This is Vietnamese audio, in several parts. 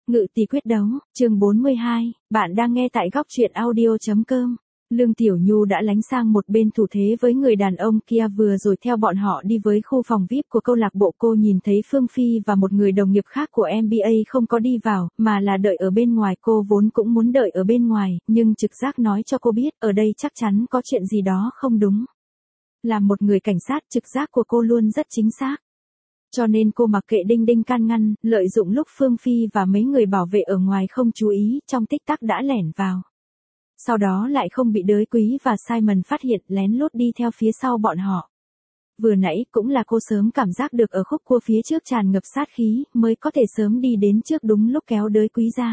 Ngự tỷ quyết đấu, chương 42, bạn đang nghe tại góc truyện audio.com. Lương Tiểu Nhu đã lánh sang một bên thủ thế với người đàn ông kia vừa rồi theo bọn họ đi với khu phòng VIP của câu lạc bộ. Cô nhìn thấy Phương Phi và một người đồng nghiệp khác của MBA không có đi vào, mà là đợi ở bên ngoài. Cô vốn cũng muốn đợi ở bên ngoài, nhưng trực giác nói cho cô biết ở đây chắc chắn có chuyện gì đó không đúng. Là một người cảnh sát, trực giác của cô luôn rất chính xác. Cho nên cô mặc kệ đinh đinh can ngăn, lợi dụng lúc Phương Phi và mấy người bảo vệ ở ngoài không chú ý, trong tích tắc đã lẻn vào. Sau đó lại không bị Đới Quý và Simon phát hiện, lén lút đi theo phía sau bọn họ. Vừa nãy cũng là cô sớm cảm giác được ở khúc cua phía trước tràn ngập sát khí, mới có thể sớm đi đến trước đúng lúc kéo Đới Quý ra.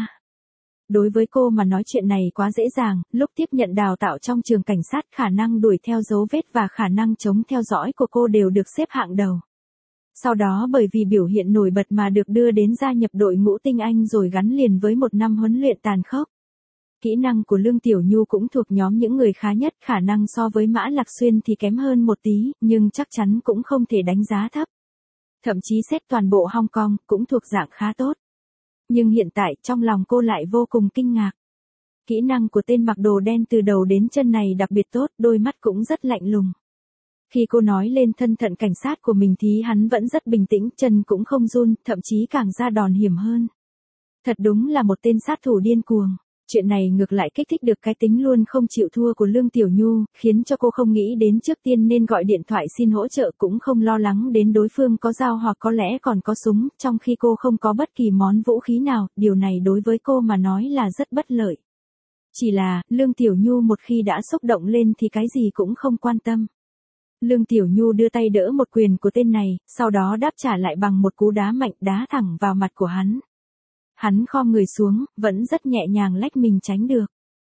Đối với cô mà nói chuyện này quá dễ dàng, lúc tiếp nhận đào tạo trong trường cảnh sát, khả năng đuổi theo dấu vết và khả năng chống theo dõi của cô đều được xếp hạng đầu. Sau đó bởi vì biểu hiện nổi bật mà được đưa đến gia nhập đội ngũ tinh anh rồi gắn liền với một năm huấn luyện tàn khốc. Kỹ năng của Lương Tiểu Nhu cũng thuộc nhóm những người khá nhất, khả năng so với Mã Lạc Xuyên thì kém hơn một tí, nhưng chắc chắn cũng không thể đánh giá thấp. Thậm chí xét toàn bộ Hong Kong, cũng thuộc dạng khá tốt. Nhưng hiện tại trong lòng cô lại vô cùng kinh ngạc. Kỹ năng của tên mặc đồ đen từ đầu đến chân này đặc biệt tốt, đôi mắt cũng rất lạnh lùng. Khi cô nói lên thân phận cảnh sát của mình thì hắn vẫn rất bình tĩnh, chân cũng không run, thậm chí càng ra đòn hiểm hơn. Thật đúng là một tên sát thủ điên cuồng. Chuyện này ngược lại kích thích được cái tính luôn không chịu thua của Lương Tiểu Nhu, khiến cho cô không nghĩ đến trước tiên nên gọi điện thoại xin hỗ trợ, cũng không lo lắng đến đối phương có dao hoặc có lẽ còn có súng, trong khi cô không có bất kỳ món vũ khí nào, điều này đối với cô mà nói là rất bất lợi. Chỉ là, Lương Tiểu Nhu một khi đã xúc động lên thì cái gì cũng không quan tâm. Lương Tiểu Nhu đưa tay đỡ một quyền của tên này, sau đó đáp trả lại bằng một cú đá mạnh, đá thẳng vào mặt của hắn. Hắn khom người xuống, vẫn rất nhẹ nhàng lách mình tránh được.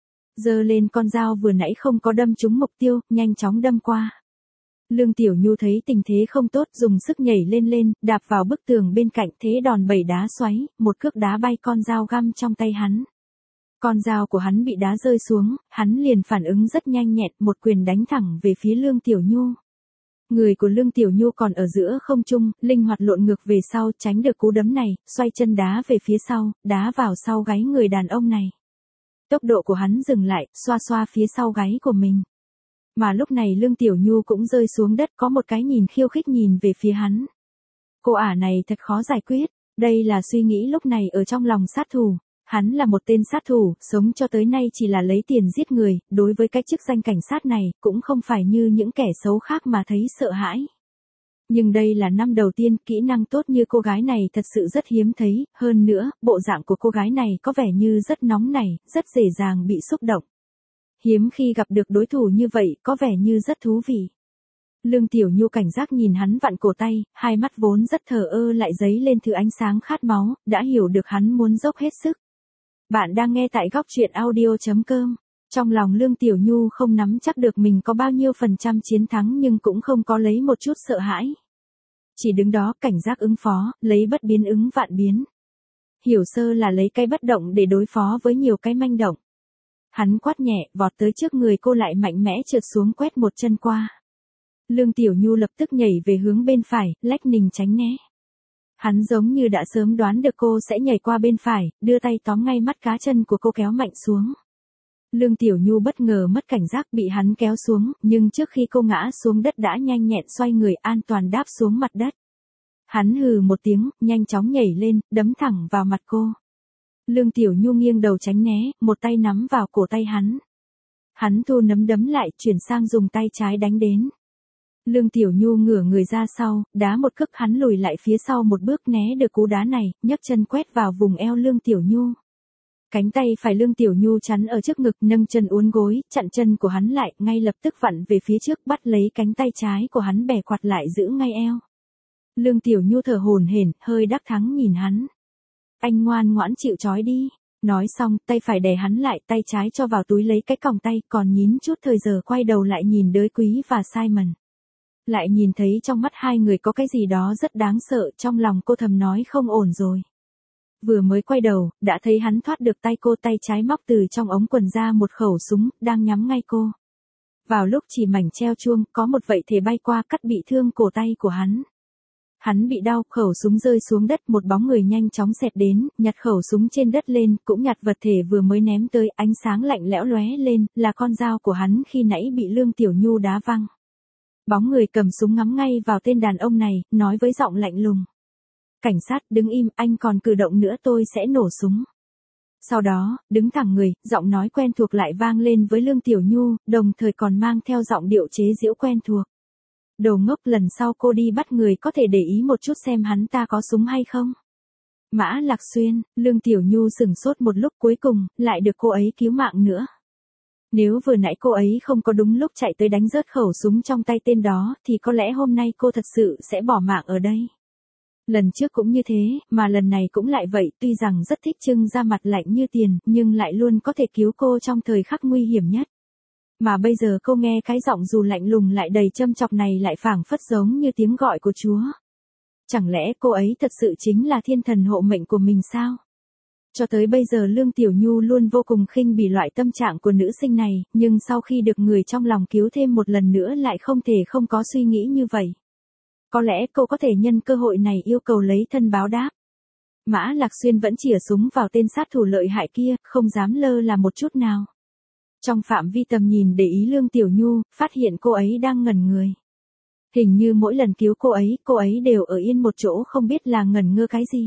Giơ lên con dao vừa nãy không có đâm trúng mục tiêu, nhanh chóng đâm qua. Lương Tiểu Nhu thấy tình thế không tốt, dùng sức nhảy lên, đạp vào bức tường bên cạnh, thế đòn bẩy đá xoáy, một cước đá bay con dao găm trong tay hắn. Con dao của hắn bị đá rơi xuống, hắn liền phản ứng rất nhanh nhẹn, một quyền đánh thẳng về phía Lương Tiểu Nhu. Người của Lương Tiểu Nhu còn ở giữa không trung, linh hoạt lộn ngược về sau, tránh được cú đấm này, xoay chân đá về phía sau, đá vào sau gáy người đàn ông này. Tốc độ của hắn dừng lại, xoa xoa phía sau gáy của mình. Mà lúc này Lương Tiểu Nhu cũng rơi xuống đất, có một cái nhìn khiêu khích nhìn về phía hắn. Cô ả này thật khó giải quyết, đây là suy nghĩ lúc này ở trong lòng sát thủ. Hắn là một tên sát thủ, sống cho tới nay chỉ là lấy tiền giết người, đối với cái chức danh cảnh sát này, cũng không phải như những kẻ xấu khác mà thấy sợ hãi. Nhưng đây là năm đầu tiên, kỹ năng tốt như cô gái này thật sự rất hiếm thấy, hơn nữa, bộ dạng của cô gái này có vẻ như rất nóng nảy, rất dễ dàng bị xúc động. Hiếm khi gặp được đối thủ như vậy, có vẻ như rất thú vị. Lương Tiểu Nhu cảnh giác nhìn hắn vặn cổ tay, hai mắt vốn rất thờ ơ lại dấy lên thứ ánh sáng khát máu, đã hiểu được hắn muốn dốc hết sức. Bạn đang nghe tại góc truyện audio.com. Trong lòng Lương Tiểu Nhu không nắm chắc được mình có bao nhiêu phần trăm chiến thắng nhưng cũng không có lấy một chút sợ hãi. Chỉ đứng đó cảnh giác ứng phó, lấy bất biến ứng vạn biến. Hiểu sơ là lấy cái bất động để đối phó với nhiều cái manh động. Hắn quát nhẹ, vọt tới trước người cô lại mạnh mẽ trượt xuống quét một chân qua. Lương Tiểu Nhu lập tức nhảy về hướng bên phải, lách mình tránh né. Hắn giống như đã sớm đoán được cô sẽ nhảy qua bên phải, đưa tay tóm ngay mắt cá chân của cô kéo mạnh xuống. Lương Tiểu Nhu bất ngờ mất cảnh giác bị hắn kéo xuống, nhưng trước khi cô ngã xuống đất đã nhanh nhẹn xoay người an toàn đáp xuống mặt đất. Hắn hừ một tiếng, nhanh chóng nhảy lên, đấm thẳng vào mặt cô. Lương Tiểu Nhu nghiêng đầu tránh né, một tay nắm vào cổ tay hắn. Hắn thu nắm đấm lại, chuyển sang dùng tay trái đánh đến. Lương Tiểu Nhu ngửa người ra sau, đá một cước, hắn lùi lại phía sau một bước né được cú đá này, nhấc chân quét vào vùng eo Lương Tiểu Nhu. Cánh tay phải Lương Tiểu Nhu chắn ở trước ngực, nâng chân uốn gối, chặn chân của hắn lại, ngay lập tức vặn về phía trước, bắt lấy cánh tay trái của hắn bẻ quạt lại giữ ngay eo. Lương Tiểu Nhu thở hổn hển, hơi đắc thắng nhìn hắn. Anh ngoan ngoãn chịu trói đi. Nói xong, tay phải đè hắn lại, tay trái cho vào túi lấy cái còng tay, còn nhín chút thời giờ quay đầu lại nhìn Đới Quý và Simon. Lại nhìn thấy trong mắt hai người có cái gì đó rất đáng sợ, trong lòng cô thầm nói không ổn rồi. Vừa mới quay đầu, đã thấy hắn thoát được tay cô, tay trái móc từ trong ống quần ra một khẩu súng, đang nhắm ngay cô. Vào lúc chỉ mảnh treo chuông, có một vậy thể bay qua cắt bị thương cổ tay của hắn. Hắn bị đau, khẩu súng rơi xuống đất, một bóng người nhanh chóng xẹt đến, nhặt khẩu súng trên đất lên, cũng nhặt vật thể vừa mới ném tới, ánh sáng lạnh lẽo lóe lên, là con dao của hắn khi nãy bị Lương Tiểu Nhu đá văng. Bóng người cầm súng ngắm ngay vào tên đàn ông này, nói với giọng lạnh lùng. Cảnh sát, đứng im, anh còn cử động nữa tôi sẽ nổ súng. Sau đó, đứng thẳng người, giọng nói quen thuộc lại vang lên với Lương Tiểu Nhu, đồng thời còn mang theo giọng điệu chế giễu quen thuộc. Đồ ngốc, lần sau cô đi bắt người có thể để ý một chút xem hắn ta có súng hay không. Mã Lạc Xuyên, Lương Tiểu Nhu sửng sốt một lúc, cuối cùng, lại được cô ấy cứu mạng nữa. Nếu vừa nãy cô ấy không có đúng lúc chạy tới đánh rớt khẩu súng trong tay tên đó, thì có lẽ hôm nay cô thật sự sẽ bỏ mạng ở đây. Lần trước cũng như thế, mà lần này cũng lại vậy, tuy rằng rất thích trưng ra mặt lạnh như tiền, nhưng lại luôn có thể cứu cô trong thời khắc nguy hiểm nhất. Mà bây giờ cô nghe cái giọng dù lạnh lùng lại đầy châm chọc này lại phảng phất giống như tiếng gọi của Chúa. Chẳng lẽ cô ấy thật sự chính là thiên thần hộ mệnh của mình sao? Cho tới bây giờ Lương Tiểu Nhu luôn vô cùng khinh bỉ loại tâm trạng của nữ sinh này, nhưng sau khi được người trong lòng cứu thêm một lần nữa lại không thể không có suy nghĩ như vậy. Có lẽ cô có thể nhân cơ hội này yêu cầu lấy thân báo đáp. Mã Lạc Xuyên vẫn chĩa súng vào tên sát thủ lợi hại kia, không dám lơ là một chút nào. Trong phạm vi tầm nhìn để ý Lương Tiểu Nhu, phát hiện cô ấy đang ngẩn người. Hình như mỗi lần cứu cô ấy đều ở yên một chỗ không biết là ngẩn ngơ cái gì.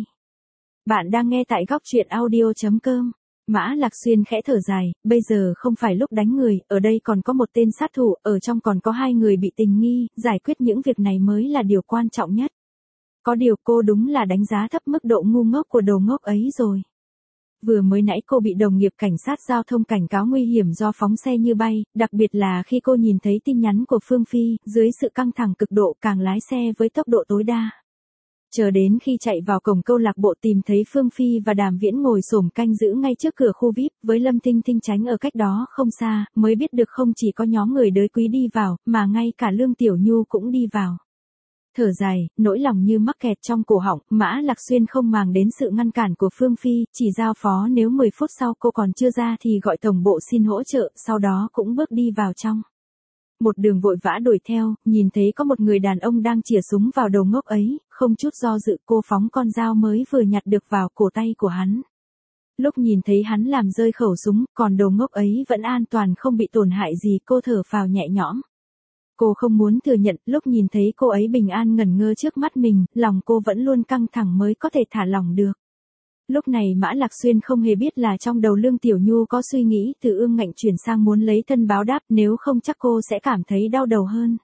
Bạn đang nghe tại góc truyện audio.com. Mã Lạc Xuyên khẽ thở dài, bây giờ không phải lúc đánh người, ở đây còn có một tên sát thủ, ở trong còn có 2 người bị tình nghi, giải quyết những việc này mới là điều quan trọng nhất. Có điều cô đúng là đánh giá thấp mức độ ngu ngốc của đồ ngốc ấy rồi. Vừa mới nãy cô bị đồng nghiệp cảnh sát giao thông cảnh cáo nguy hiểm do phóng xe như bay, đặc biệt là khi cô nhìn thấy tin nhắn của Phương Phi, dưới sự căng thẳng cực độ càng lái xe với tốc độ tối đa. Chờ đến khi chạy vào cổng câu lạc bộ tìm thấy Phương Phi và Đàm Viễn ngồi xổm canh giữ ngay trước cửa khu VIP, với Lâm Thinh Thinh tránh ở cách đó không xa, mới biết được không chỉ có nhóm người đới quý đi vào, mà ngay cả Lương Tiểu Nhu cũng đi vào. Thở dài, nỗi lòng như mắc kẹt trong cổ họng, Mã Lạc Xuyên không màng đến sự ngăn cản của Phương Phi, chỉ giao phó nếu 10 phút sau cô còn chưa ra thì gọi tổng bộ xin hỗ trợ, sau đó cũng bước đi vào trong. Một đường vội vã đuổi theo, nhìn thấy có một người đàn ông đang chĩa súng vào đầu ngốc ấy, không chút do dự cô phóng con dao mới vừa nhặt được vào cổ tay của hắn. Lúc nhìn thấy hắn làm rơi khẩu súng, còn đầu ngốc ấy vẫn an toàn không bị tổn hại gì, cô thở phào nhẹ nhõm. Cô không muốn thừa nhận, lúc nhìn thấy cô ấy bình an ngẩn ngơ trước mắt mình, lòng cô vẫn luôn căng thẳng mới có thể thả lỏng được. Lúc này Mã Lạc Xuyên không hề biết là trong đầu Lương Tiểu Nhu có suy nghĩ từ ương ngạnh chuyển sang muốn lấy thân báo đáp, nếu không chắc cô sẽ cảm thấy đau đầu hơn.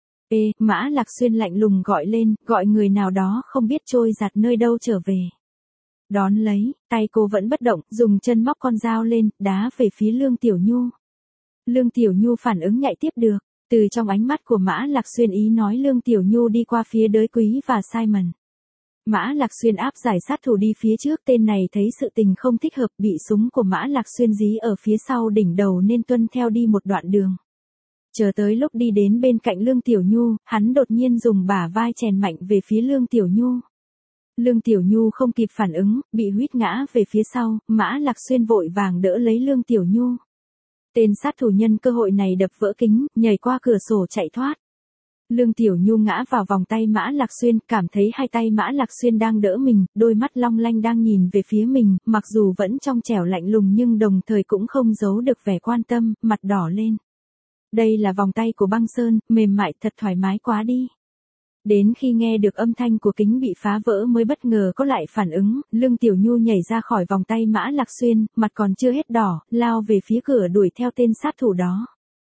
Mã Lạc Xuyên lạnh lùng gọi lên, gọi người nào đó không biết trôi giạt nơi đâu trở về. Đón lấy, tay cô vẫn bất động, dùng chân móc con dao lên, đá về phía Lương Tiểu Nhu. Lương Tiểu Nhu phản ứng nhạy tiếp được, từ trong ánh mắt của Mã Lạc Xuyên ý nói Lương Tiểu Nhu đi qua phía đới quý và Simon. Mã Lạc Xuyên áp giải sát thủ đi phía trước, tên này thấy sự tình không thích hợp, bị súng của Mã Lạc Xuyên dí ở phía sau đỉnh đầu nên tuân theo đi một đoạn đường. Chờ tới lúc đi đến bên cạnh Lương Tiểu Nhu, hắn đột nhiên dùng bả vai chèn mạnh về phía Lương Tiểu Nhu. Lương Tiểu Nhu không kịp phản ứng, bị huýt ngã về phía sau, Mã Lạc Xuyên vội vàng đỡ lấy Lương Tiểu Nhu. Tên sát thủ nhân cơ hội này đập vỡ kính, nhảy qua cửa sổ chạy thoát. Lương Tiểu Nhu ngã vào vòng tay Mã Lạc Xuyên, cảm thấy hai tay Mã Lạc Xuyên đang đỡ mình, đôi mắt long lanh đang nhìn về phía mình, mặc dù vẫn trong trẻo lạnh lùng nhưng đồng thời cũng không giấu được vẻ quan tâm, mặt đỏ lên. Đây là vòng tay của băng sơn, mềm mại thật thoải mái quá đi. Đến khi nghe được âm thanh của kính bị phá vỡ mới bất ngờ có lại phản ứng, Lương Tiểu Nhu nhảy ra khỏi vòng tay Mã Lạc Xuyên, mặt còn chưa hết đỏ, lao về phía cửa đuổi theo tên sát thủ đó.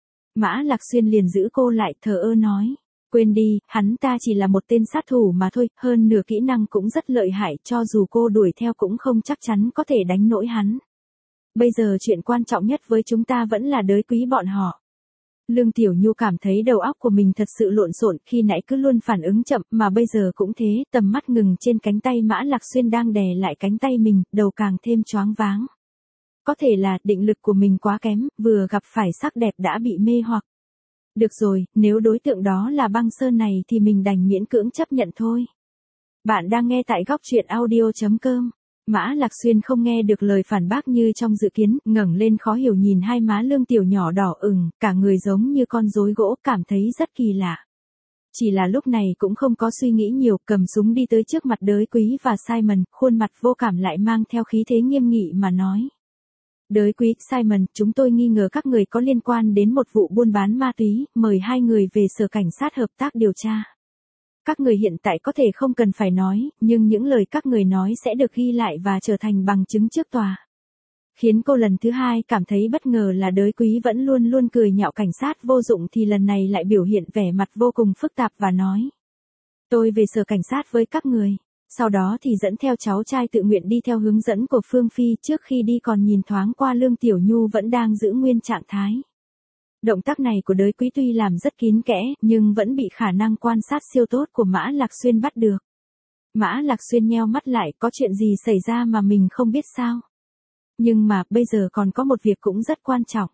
Mã Lạc Xuyên liền giữ cô lại, thờ ơ nói. Quên đi, hắn ta chỉ là một tên sát thủ mà thôi, hơn nửa kỹ năng cũng rất lợi hại, cho dù cô đuổi theo cũng không chắc chắn có thể đánh nổi hắn. Bây giờ chuyện quan trọng nhất với chúng ta vẫn là đới quý bọn họ. Lương Tiểu Nhu cảm thấy đầu óc của mình thật sự lộn xộn, khi nãy cứ luôn phản ứng chậm, mà bây giờ cũng thế, tầm mắt ngừng trên cánh tay Mã Lạc Xuyên đang đè lại cánh tay mình, đầu càng thêm choáng váng. Có thể là định lực của mình quá kém, vừa gặp phải sắc đẹp đã bị mê hoặc. Được rồi, nếu đối tượng đó là băng sơn này thì mình đành miễn cưỡng chấp nhận thôi. Bạn đang nghe tại góc truyện audio.com. Mã Lạc Xuyên không nghe được lời phản bác như trong dự kiến, ngẩng lên khó hiểu nhìn hai má Lương Tiểu nhỏ đỏ ửng, cả người giống như con rối gỗ, cảm thấy rất kỳ lạ. Chỉ là lúc này cũng không có suy nghĩ nhiều, cầm súng đi tới trước mặt Đới Quý và Simon, khuôn mặt vô cảm lại mang theo khí thế nghiêm nghị mà nói. Đới Quý, Simon, chúng tôi nghi ngờ các người có liên quan đến một vụ buôn bán ma túy, mời hai người về sở cảnh sát hợp tác điều tra. Các người hiện tại có thể không cần phải nói, nhưng những lời các người nói sẽ được ghi lại và trở thành bằng chứng trước tòa. Khiến cô lần thứ hai cảm thấy bất ngờ là Đới Quý vẫn luôn luôn cười nhạo cảnh sát vô dụng thì lần này lại biểu hiện vẻ mặt vô cùng phức tạp và nói. Tôi về sở cảnh sát với các người. Sau đó thì dẫn theo cháu trai tự nguyện đi theo hướng dẫn của Phương Phi, trước khi đi còn nhìn thoáng qua Lương Tiểu Nhu vẫn đang giữ nguyên trạng thái. Động tác này của Đới Quý tuy làm rất kín kẽ, nhưng vẫn bị khả năng quan sát siêu tốt của Mã Lạc Xuyên bắt được. Mã Lạc Xuyên nheo mắt lại, có chuyện gì xảy ra mà mình không biết sao? Nhưng mà, bây giờ còn có một việc cũng rất quan trọng.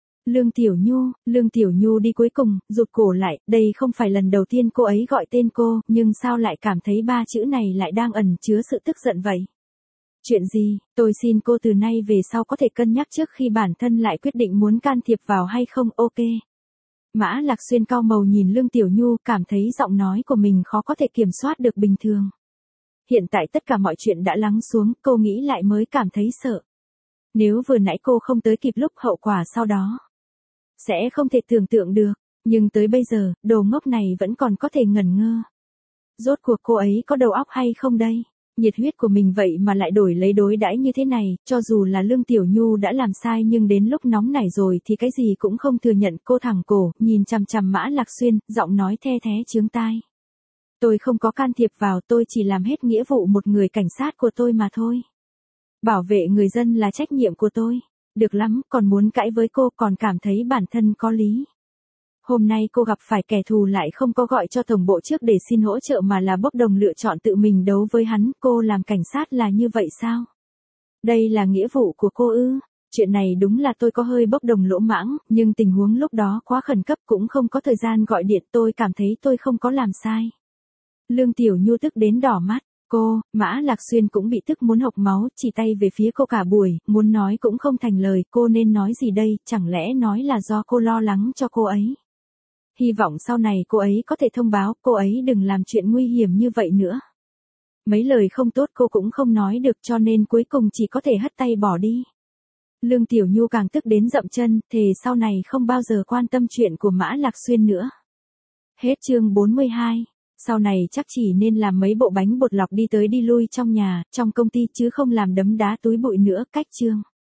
Lương Tiểu Nhu đi cuối cùng, rụt cổ lại, đây không phải lần đầu tiên cô ấy gọi tên cô, nhưng sao lại cảm thấy ba chữ này lại đang ẩn chứa sự tức giận vậy? Chuyện gì, tôi xin cô từ nay về sau có thể cân nhắc trước khi bản thân lại quyết định muốn can thiệp vào hay không, ok? Mã Lạc Xuyên cau màu nhìn Lương Tiểu Nhu, cảm thấy giọng nói của mình khó có thể kiểm soát được bình thường. Hiện tại tất cả mọi chuyện đã lắng xuống, cô nghĩ lại mới cảm thấy sợ. Nếu vừa nãy cô không tới kịp lúc hậu quả sau đó sẽ không thể tưởng tượng được, nhưng tới bây giờ, đồ ngốc này vẫn còn có thể ngẩn ngơ. Rốt cuộc cô ấy có đầu óc hay không đây? Nhiệt huyết của mình vậy mà lại đổi lấy đối đãi như thế này, cho dù là Lương Tiểu Nhu đã làm sai nhưng đến lúc nóng nảy rồi thì cái gì cũng không thừa nhận. Cô thẳng cổ, nhìn chằm chằm Mã Lạc Xuyên, giọng nói the thé chướng tai. Tôi không có can thiệp vào, tôi chỉ làm hết nghĩa vụ một người cảnh sát của tôi mà thôi. Bảo vệ người dân là trách nhiệm của tôi. Được lắm, còn muốn cãi với cô, còn cảm thấy bản thân có lý. Hôm nay cô gặp phải kẻ thù lại không có gọi cho tổng bộ trước để xin hỗ trợ mà là bốc đồng lựa chọn tự mình đấu với hắn, cô làm cảnh sát là như vậy sao? Đây là nghĩa vụ của cô ư? Chuyện này đúng là tôi có hơi bốc đồng lỗ mãng, nhưng tình huống lúc đó quá khẩn cấp cũng không có thời gian gọi điện, tôi cảm thấy tôi không có làm sai. Lương Tiểu Nhu tức đến đỏ mắt. Cô, Mã Lạc Xuyên cũng bị tức muốn hộc máu, chỉ tay về phía cô cả buổi, muốn nói cũng không thành lời, cô nên nói gì đây, chẳng lẽ nói là do cô lo lắng cho cô ấy. Hy vọng sau này cô ấy có thể thông báo, cô ấy đừng làm chuyện nguy hiểm như vậy nữa. Mấy lời không tốt cô cũng không nói được cho nên cuối cùng chỉ có thể hất tay bỏ đi. Lương Tiểu Nhu càng tức đến dậm chân, thề sau này không bao giờ quan tâm chuyện của Mã Lạc Xuyên nữa. Hết chương 42. Sau này chắc chỉ nên làm mấy bộ bánh bột lọc đi tới đi lui trong nhà, trong công ty chứ không làm đấm đá túi bụi nữa, cách chương.